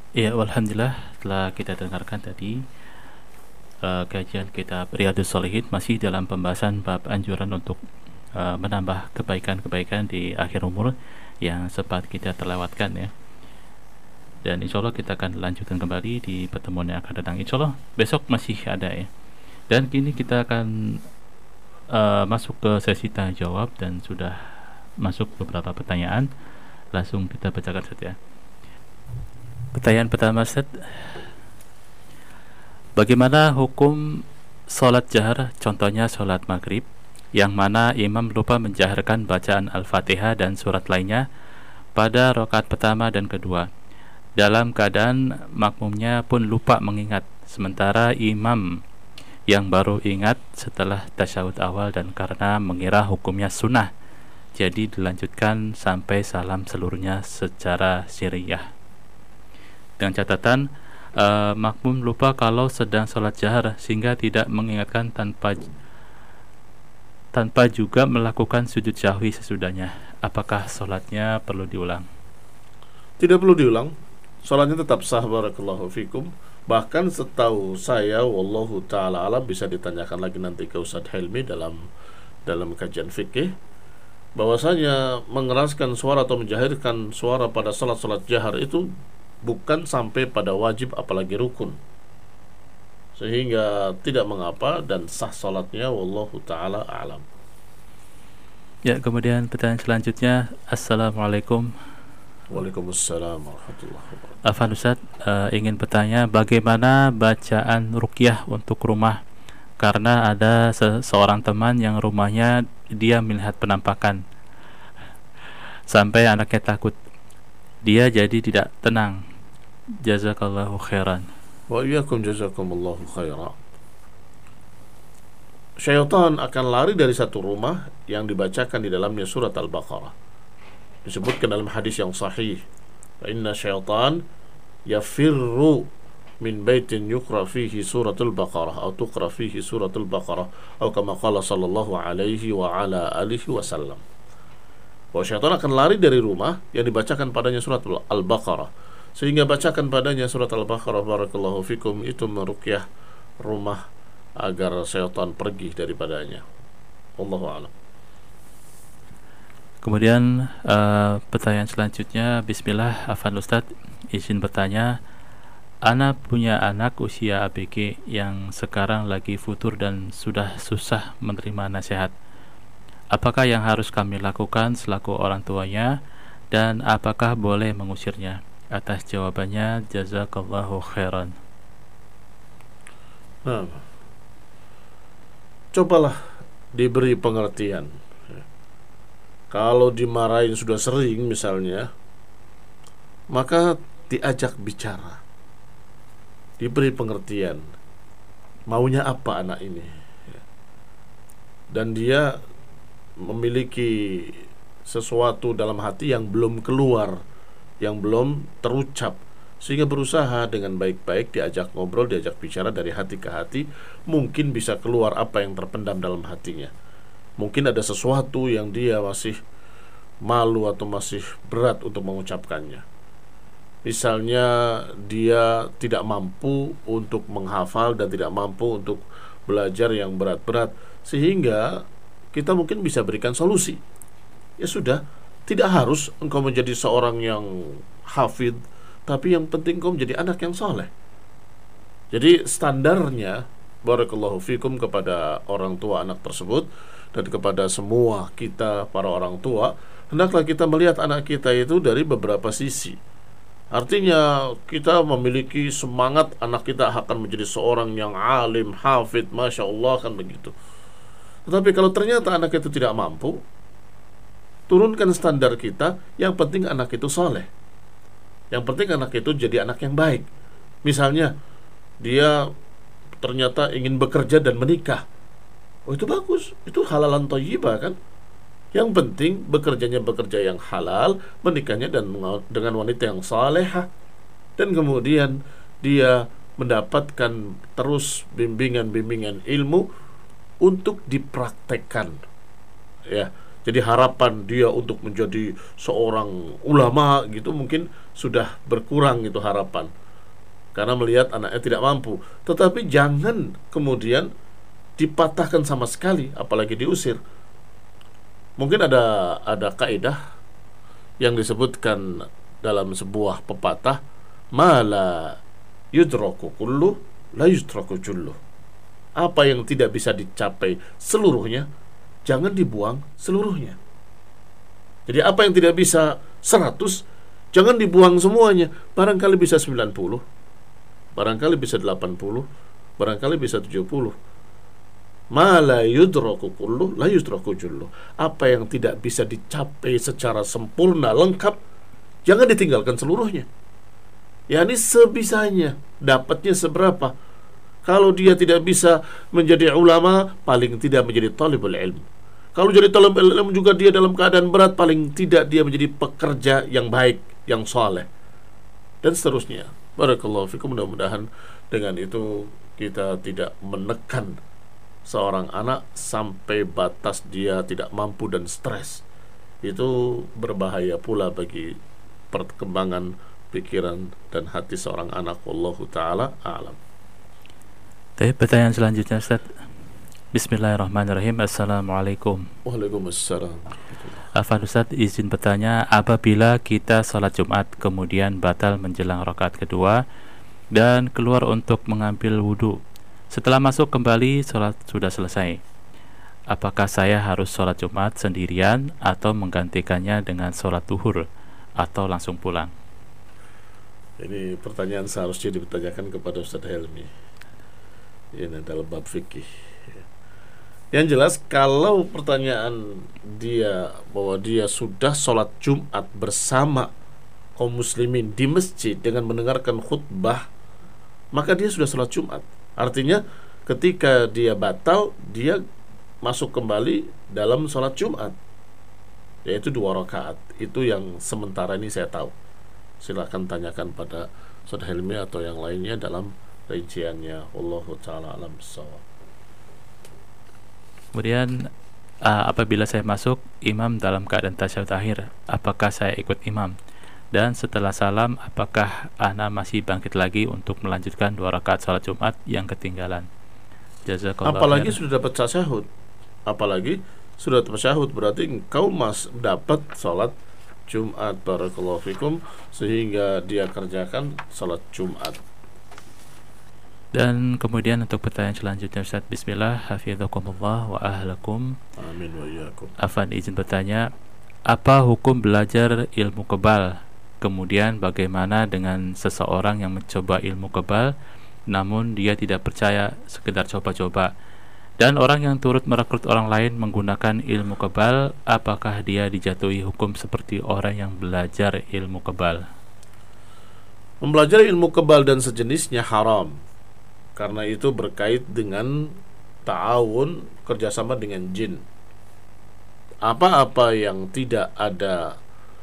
Ya, alhamdulillah telah kita dengarkan tadi kajian kita Riyadhus Shalihin masih dalam pembahasan bab anjuran untuk menambah kebaikan-kebaikan di akhir umur yang sempat kita terlewatkan ya. Dan insya Allah kita akan lanjutkan kembali di pertemuan yang akan datang. Insya Allah besok masih ada ya. Dan kini kita akan masuk ke sesi tanya jawab dan sudah masuk beberapa pertanyaan. Langsung kita bacakan saja. Pertanyaan pertama, Ustaz. Bagaimana hukum sholat jahar, contohnya sholat maghrib, yang mana imam lupa menjaharkan bacaan Al-Fatihah dan surat lainnya pada rakaat pertama dan kedua, dalam keadaan makmumnya pun lupa mengingat, sementara imam yang baru ingat setelah tasyahud awal dan karena mengira hukumnya sunnah, jadi dilanjutkan sampai salam seluruhnya secara sirriyah. Dengan catatan makmum lupa kalau sedang sholat jahar sehingga tidak mengingatkan tanpa juga melakukan sujud syahwi sesudahnya. Apakah sholatnya perlu diulang? Tidak perlu diulang, sholatnya tetap sah. Barakallahu fikum. Bahkan setahu saya, wallahu ta'ala alam, bisa ditanyakan lagi nanti ke Ustadz Helmi dalam kajian fikih, bahwasanya mengeraskan suara atau menjahirkan suara pada sholat jahar itu bukan sampai pada wajib apalagi rukun, sehingga tidak mengapa dan sah salatnya, wallahu taala alam. Ya, kemudian pertanyaan selanjutnya. Assalamualaikum. Waalaikumsalam warahmatullahi wabarakatuh. Afan Ustaz, ingin bertanya bagaimana bacaan ruqyah untuk rumah, karena ada seorang teman yang rumahnya dia melihat penampakan sampai anaknya takut, dia jadi tidak tenang. Jazakallahu khairan. Wa iyyakum jazakumullahu khairan. Syaitan akan lari dari satu rumah yang dibacakan di dalamnya surat Al-Baqarah. Disebutkan dalam hadis yang sahih, inna syaitan yafirru min baitin yukra fihi suratul Baqarah atau tuqra fihi suratul Baqarah atau kama qala sallallahu alaihi wa ala alihi wasallam. Bahwa syaitan akan lari dari rumah yang dibacakan padanya surat Al-Baqarah, sehingga bacakan padanya surat Al-Baqarah, barakallahu fikum, itu meruqyah rumah agar syaitan pergi daripadanya. Wallahu a'lam. Kemudian pertanyaan selanjutnya, Bismillah, Afan Ustaz, izin bertanya, Ana punya anak usia ABG yang sekarang lagi futur dan sudah susah menerima nasihat. Apakah yang harus kami lakukan selaku orang tuanya, dan apakah boleh mengusirnya? Atas jawabannya, jazakallahu khairan. Nah, cobalah diberi pengertian. Kalau dimarahin sudah sering misalnya, maka diajak bicara, diberi pengertian maunya apa anak ini, dan dia memiliki sesuatu dalam hati yang belum keluar, yang belum terucap, sehingga berusaha dengan baik-baik diajak ngobrol, diajak bicara dari hati ke hati, mungkin bisa keluar apa yang terpendam dalam hatinya. Mungkin ada sesuatu yang dia masih malu atau masih berat untuk mengucapkannya. Misalnya dia tidak mampu untuk menghafal dan tidak mampu untuk belajar yang berat-berat, sehingga kita mungkin bisa berikan solusi. Ya sudah, tidak harus engkau menjadi seorang yang hafid, tapi yang penting engkau menjadi anak yang soleh. Jadi standarnya, barakallahu fikum, kepada orang tua anak tersebut dan kepada semua kita para orang tua, hendaklah kita melihat anak kita itu dari beberapa sisi. Artinya kita memiliki semangat anak kita akan menjadi seorang yang alim, hafid, masya Allah, kan begitu. Tetapi kalau ternyata anak itu tidak mampu, turunkan standar kita. Yang penting anak itu soleh, yang penting anak itu jadi anak yang baik. Misalnya dia ternyata ingin bekerja dan menikah, oh itu bagus, itu halalan thayyibah kan. Yang penting bekerjanya bekerja yang halal, menikahnya dan dengan wanita yang salehah, dan kemudian dia mendapatkan terus bimbingan ilmu untuk dipraktekkan, ya, Jadi harapan dia untuk menjadi seorang ulama gitu mungkin sudah berkurang itu harapan, karena melihat anaknya tidak mampu. Tetapi jangan kemudian dipatahkan sama sekali, apalagi diusir. Mungkin ada kaidah yang disebutkan dalam sebuah pepatah, mala yudraku kullu la yudraku jullu. Apa yang tidak bisa dicapai seluruhnya, jangan dibuang seluruhnya. Jadi apa yang tidak bisa 100, jangan dibuang semuanya. Barangkali bisa 90, barangkali bisa 80, barangkali bisa 70. Ma la yudraku kullu la yudraku jullu. Apa yang tidak bisa dicapai secara sempurna lengkap, jangan ditinggalkan seluruhnya. Yani sebisanya, dapatnya seberapa. Kalau dia tidak bisa menjadi ulama, paling tidak menjadi talibul ilm. Kalau jadi talibul ilm juga dia dalam keadaan berat, paling tidak dia menjadi pekerja yang baik, yang saleh, dan seterusnya. Barakallahu fikum. Mudah-mudahan dengan itu kita tidak menekan seorang anak sampai batas dia tidak mampu dan stres. Itu berbahaya pula bagi perkembangan pikiran dan hati seorang anak. Wallahu ta'ala a'lam. Pertanyaan selanjutnya, Ustaz. Bismillahirrahmanirrahim. Assalamualaikum. Waalaikumsalam. Afan Ustaz, izin bertanya, apabila kita sholat Jumat kemudian batal menjelang rakaat kedua dan keluar untuk mengambil wudhu, setelah masuk kembali sholat sudah selesai, apakah saya harus sholat Jumat sendirian atau menggantikannya dengan sholat duhur atau langsung pulang? Ini pertanyaan seharusnya ditanyakan kepada Ustaz Helmi. Ini dalam bab fikih. Yang jelas, kalau pertanyaan dia bahwa dia sudah sholat Jumat bersama kaum muslimin di masjid dengan mendengarkan khutbah, maka dia sudah sholat Jumat. Artinya ketika dia batal, dia masuk kembali dalam sholat Jumat, yaitu 2 rakaat. Itu yang sementara ini saya tahu. Silakan tanyakan pada Ustaz Helmi atau yang lainnya dalam rinciannya. Wallahu ta'ala alam bissawab. Kemudian apabila saya masuk imam dalam keadaan tasyahud akhir, apakah saya ikut imam? Dan setelah salam, apakah ana masih bangkit lagi untuk melanjutkan 2 rakaat salat Jumat yang ketinggalan? Jazakallahu Apalagi khairan. sudah dapat tasyahud. Apalagi sudah tasyahud, berarti engkau dapat salat Jumat. Barakallahu fikum. Sehingga dia kerjakan salat Jumat. Dan kemudian untuk pertanyaan selanjutnya, Ustaz. Bismillah, hafizakumullah wa ahlakum. Amin wa iyyakum. Afan izin bertanya, apa hukum belajar ilmu kebal? Kemudian bagaimana dengan seseorang yang mencoba ilmu kebal namun dia tidak percaya, sekedar coba-coba, dan orang yang turut merekrut orang lain menggunakan ilmu kebal, apakah dia dijatuhi hukum seperti orang yang belajar ilmu kebal? Mempelajari ilmu kebal dan sejenisnya haram, karena itu berkait dengan ta'awun, kerjasama dengan jin. Apa-apa yang tidak ada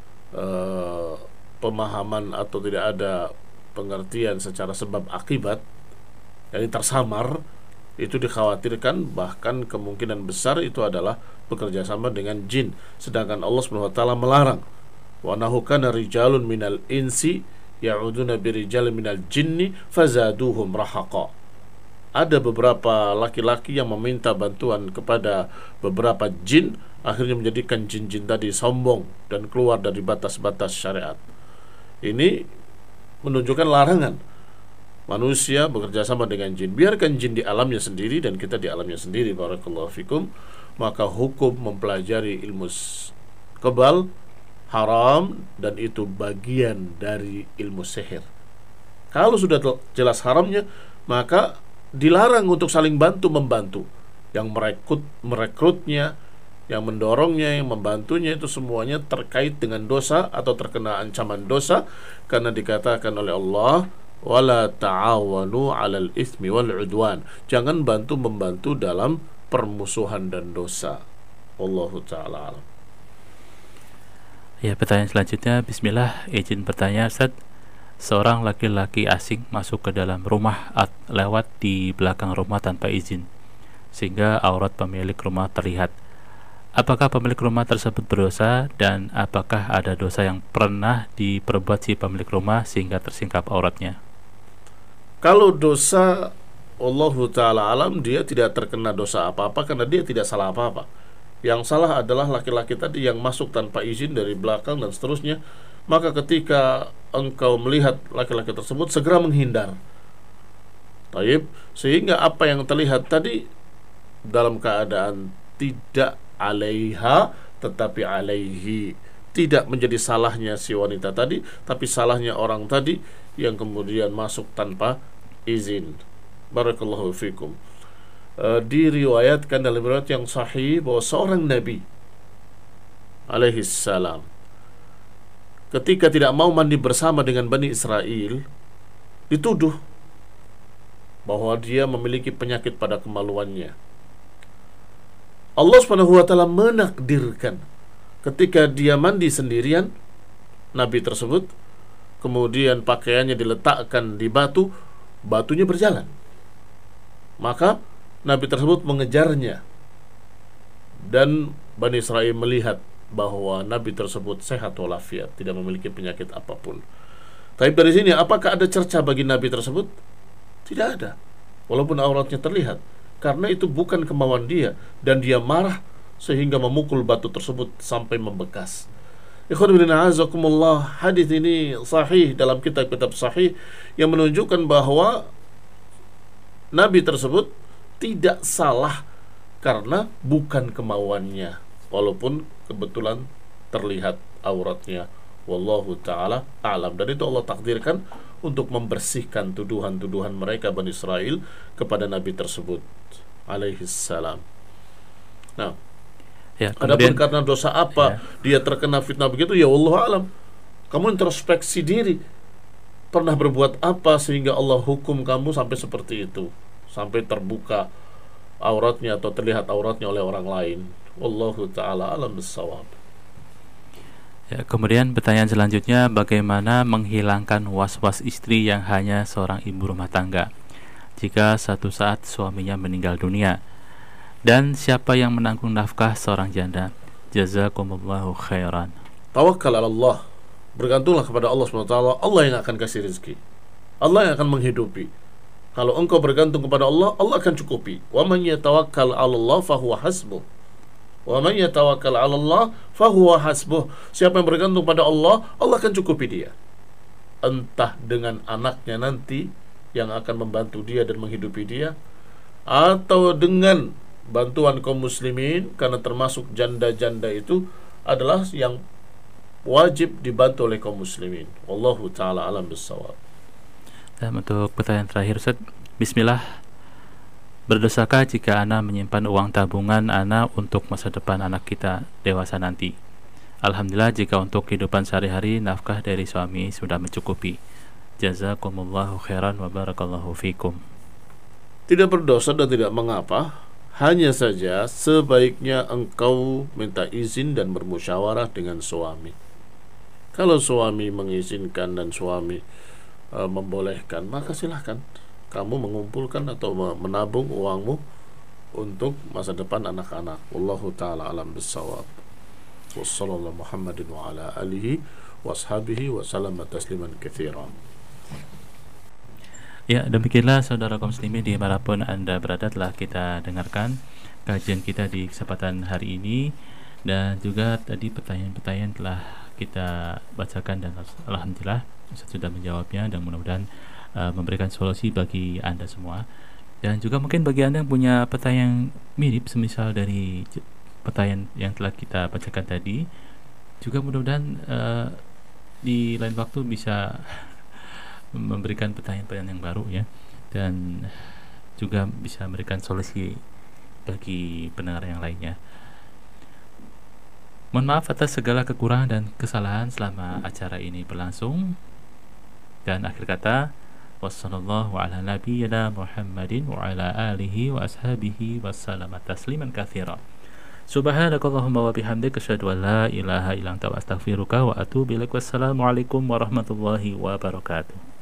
pemahaman atau tidak ada pengertian secara sebab akibat, yang tersamar, itu dikhawatirkan, bahkan kemungkinan besar itu adalah bekerja sama dengan jin. Sedangkan Allah SWT melarang, wa nahu kana rijalun minal insi ya'uduna birijalin minal jinni fazaduhum rahaqa. Ada beberapa laki-laki yang meminta bantuan kepada beberapa jin, akhirnya menjadikan jin-jin tadi sombong dan keluar dari batas-batas syariat. Ini menunjukkan larangan manusia bekerja sama dengan jin. Biarkan jin di alamnya sendiri dan kita di alamnya sendiri. Barakallahu fikum. Maka hukum mempelajari ilmu kebal haram, dan itu bagian dari ilmu sihir. Kalau sudah jelas haramnya, maka dilarang untuk saling bantu-membantu. Yang merekrutnya, yang mendorongnya, yang membantunya, itu semuanya terkait dengan dosa atau terkena ancaman dosa, karena dikatakan oleh Allah, wala ta'awanu 'alal itsmi wal 'udwan. Jangan bantu-membantu dalam permusuhan dan dosa. Wallahu ta'ala alam. Ya, pertanyaan selanjutnya. Bismillah, izin bertanya, Ustaz. Seorang laki-laki asing masuk ke dalam rumah lewat di belakang rumah tanpa izin, sehingga aurat pemilik rumah terlihat. apakah pemilik rumah tersebut berdosa, dan apakah ada dosa yang pernah diperbuat si pemilik rumah sehingga tersingkap auratnya? Kalau dosa, Allahu ta'ala alam, dia tidak terkena dosa apa-apa karena dia tidak salah apa-apa. Yang salah adalah laki-laki tadi yang masuk tanpa izin dari belakang dan seterusnya. Maka ketika engkau melihat laki-laki tersebut, segera menghindar. Taib, sehingga apa yang terlihat tadi dalam keadaan tidak alaiha tetapi alaihi, tidak menjadi salahnya si wanita tadi, tapi salahnya orang tadi yang kemudian masuk tanpa izin. Barakallahu fikum. Diriwayatkan dalam riwayat yang sahih bahwa seorang nabi alaihi salam ketika tidak mau mandi bersama dengan Bani Israel, dituduh bahwa dia memiliki penyakit pada kemaluannya. Allah Subhanahu wa taala menakdirkan ketika dia mandi sendirian, nabi tersebut kemudian pakaiannya diletakkan di batu, batunya berjalan. Maka nabi tersebut mengejarnya, dan Bani Israel melihat bahwa nabi tersebut sehat walafiat, tidak memiliki penyakit apapun. Tapi dari sini apakah ada cerca bagi nabi tersebut? Tidak ada. Walaupun auratnya terlihat, karena itu bukan kemauan dia, dan dia marah sehingga memukul batu tersebut sampai membekas. Ikhwan fillah azakumullah, hadis ini sahih dalam kitab-kitab sahih yang menunjukkan bahwa nabi tersebut tidak salah karena bukan kemauannya, walaupun kebetulan terlihat auratnya. Wallahu ta'ala a'lam. Dan itu Allah takdirkan untuk membersihkan tuduhan-tuduhan mereka Bani Israel kepada nabi tersebut alaihi salam. Nah, Ya, adapun kemudian karena dosa apa dia terkena fitnah begitu, ya Allah alam. Kamu introspeksi diri, pernah berbuat apa sehingga Allah hukum kamu sampai seperti itu, sampai terbuka auratnya atau terlihat auratnya oleh orang lain. Wallahu ta'ala alam bissawab. Ya, kemudian pertanyaan selanjutnya, bagaimana menghilangkan was-was istri yang hanya seorang ibu rumah tangga jika satu saat suaminya meninggal dunia? Dan siapa yang menanggung nafkah seorang janda? Jazakumullahu khairan. Tawakkal ala Allah, bergantunglah kepada Allah SWT. Allah yang akan kasih rezeki, Allah yang akan menghidupi. Kalau engkau bergantung kepada Allah, Allah akan cukupi. Wa man yatawakkal 'ala Allah fahuwa hasbuh. Wa man yatawakkal 'ala Allah fahuwa hasbuh. Siapa yang bergantung pada Allah, Allah akan cukupi dia. Entah dengan anaknya nanti yang akan membantu dia dan menghidupi dia, atau dengan bantuan kaum muslimin, karena termasuk janda-janda itu adalah yang wajib dibantu oleh kaum muslimin. Wallahu ta'ala alam bissawab. Dan untuk pertanyaan terakhir, Ustaz, bismillah, berdosakah jika ana menyimpan uang tabungan ana untuk masa depan anak kita dewasa nanti? Alhamdulillah, jika untuk kehidupan sehari-hari nafkah dari suami sudah mencukupi. Jazakumullahu khairan wa barakallahu fikum. Tidak berdosa dan tidak mengapa. Hanya saja sebaiknya engkau minta izin dan bermusyawarah dengan suami. Kalau suami mengizinkan dan suami membolehkan, maka silahkan kamu mengumpulkan atau menabung uangmu untuk masa depan anak-anak. Wallahu ta'ala alam bissawab. Wassallallahu Muhammadin wa ala alihi washabihi wa salama tasliman katsiran. Ya, demikianlah saudara kaum muslimin dimanapun Anda berada, telah kita dengarkan kajian kita di kesempatan hari ini, dan juga tadi pertanyaan-pertanyaan telah kita bacakan, dan alhamdulillah Ustaz sudah menjawabnya, dan mudah-mudahan memberikan solusi bagi Anda semua. Dan juga mungkin bagi Anda yang punya pertanyaan mirip semisal dari pertanyaan yang telah kita bacakan tadi, juga mudah-mudahan di lain waktu bisa memberikan pertanyaan-pertanyaan yang baru ya, dan juga bisa memberikan solusi bagi pendengar yang lainnya. Mohon maaf atas segala kekurangan dan kesalahan selama acara ini berlangsung. Dan akhir kata, wassallallahu ala nabiyyina Muhammadin wa ala alihi wa ashabihi wa sallama tasliman katsira. Subhanakallahumma wa bihamdika asyhadu an la ilaha illa anta astaghfiruka wa atubu ilaik. Wassalamualaikum warahmatullahi wabarakatuh.